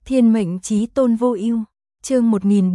Thiên mệnh chí tôn vô ưu, chương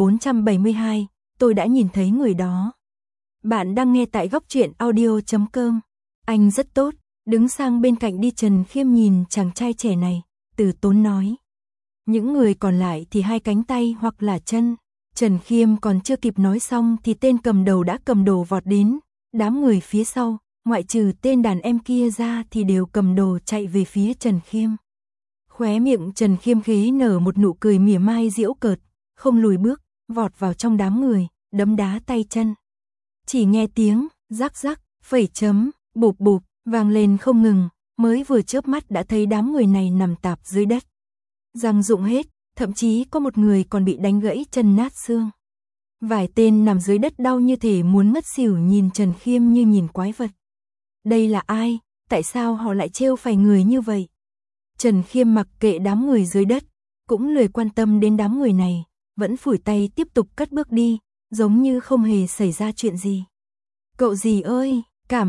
1472, tôi đã nhìn thấy người đó. Bạn đang nghe tại góc truyện audio.com. Anh rất tốt, đứng sang bên cạnh đi. Trần Khiêm nhìn chàng trai trẻ này, từ tốn nói. Những người còn lại thì hai cánh tay hoặc là chân. Trần Khiêm còn chưa kịp nói xong thì tên cầm đầu đã cầm đồ vọt đến. Đám người phía sau, ngoại trừ tên đàn em kia ra thì đều cầm đồ chạy về phía Trần Khiêm. Khóe miệng Trần Khiêm khế nở một nụ cười mỉa mai giễu cợt, không lùi bước, vọt vào trong đám người, đấm đá tay chân. Chỉ nghe tiếng rắc rắc, phẩy chấm, bụp bụp vang lên không ngừng, mới vừa chớp mắt đã thấy đám người này nằm tạp dưới đất. Răng rụng hết, thậm chí có một người còn bị đánh gãy chân nát xương. Vài tên nằm dưới đất đau như thể muốn ngất xỉu, nhìn Trần Khiêm như nhìn quái vật. Đây là ai? Tại sao họ lại trêu phải người như vậy? Trần Khiêm mặc kệ đám người dưới đất, cũng lười quan tâm đến đám người này, vẫn phủi tay tiếp tục cất bước đi, giống như không hề xảy ra chuyện gì. Cậu gì ơi,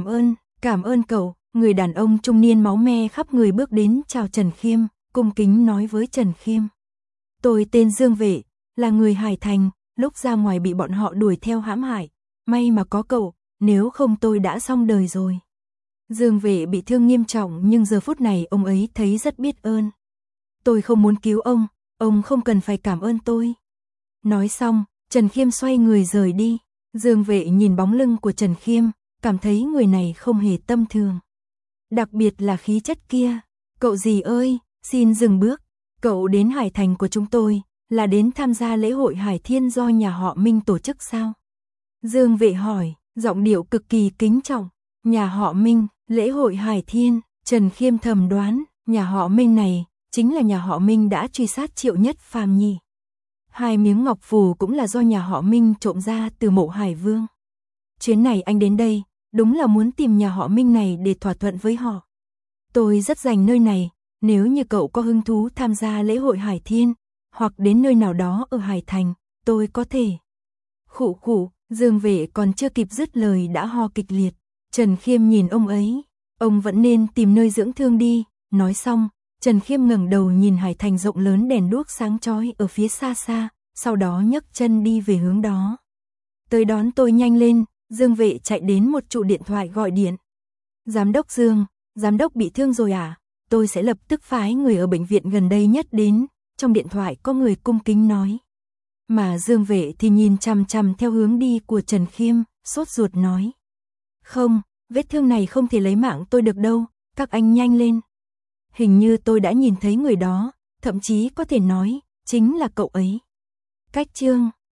cảm ơn cậu. Người đàn ông trung niên máu me khắp người bước đến chào Trần Khiêm, cung kính nói với Trần Khiêm. Tôi tên Dương Vệ, là người Hải Thành, lúc ra ngoài bị bọn họ đuổi theo hãm hại, may mà có cậu, nếu không tôi đã xong đời rồi. Dương Vệ bị thương nghiêm trọng nhưng giờ phút này ông ấy thấy rất biết ơn. Tôi không muốn cứu ông không cần phải cảm ơn tôi. Nói xong, Trần Khiêm xoay người rời đi. Dương Vệ nhìn bóng lưng của Trần Khiêm, cảm thấy người này không hề tầm thường. Đặc biệt là khí chất kia. Cậu gì ơi, xin dừng bước. Cậu đến Hải Thành của chúng tôi, là đến tham gia lễ hội Hải Thiên do nhà họ Minh tổ chức sao? Dương Vệ hỏi, giọng điệu cực kỳ kính trọng. Nhà họ Minh, lễ hội Hải Thiên. Trần Khiêm thầm đoán, nhà họ Minh này chính là nhà họ Minh đã truy sát Triệu Nhất Phàm nhỉ. Hai miếng ngọc phù cũng là do nhà họ Minh trộm ra từ mộ Hải Vương. Chuyến này anh đến đây, đúng là muốn tìm nhà họ Minh này để thỏa thuận với họ. Tôi rất dành nơi này, nếu như cậu có hứng thú tham gia lễ hội Hải Thiên, hoặc đến nơi nào đó ở Hải Thành, tôi có thể. Khụ khụ, Dương Vệ còn chưa kịp dứt lời đã ho kịch liệt. Trần Khiêm nhìn ông ấy, ông vẫn nên tìm nơi dưỡng thương đi. Nói xong, Trần Khiêm ngẩng đầu nhìn Hải Thành rộng lớn đèn đuốc sáng chói ở phía xa xa, sau đó nhấc chân đi về hướng đó. Tới đón tôi nhanh lên. Dương Vệ chạy đến một trụ điện thoại gọi điện. Giám đốc Dương, giám đốc bị thương rồi à? Tôi sẽ lập tức phái người ở bệnh viện gần đây nhất đến. Trong điện thoại có người cung kính nói. Mà Dương Vệ thì nhìn chằm chằm theo hướng đi của Trần Khiêm, sốt ruột nói. Không, vết thương này không thể lấy mạng tôi được đâu, các anh nhanh lên. Hình như tôi đã nhìn thấy người đó, thậm chí có thể nói, chính là cậu ấy. Cách chương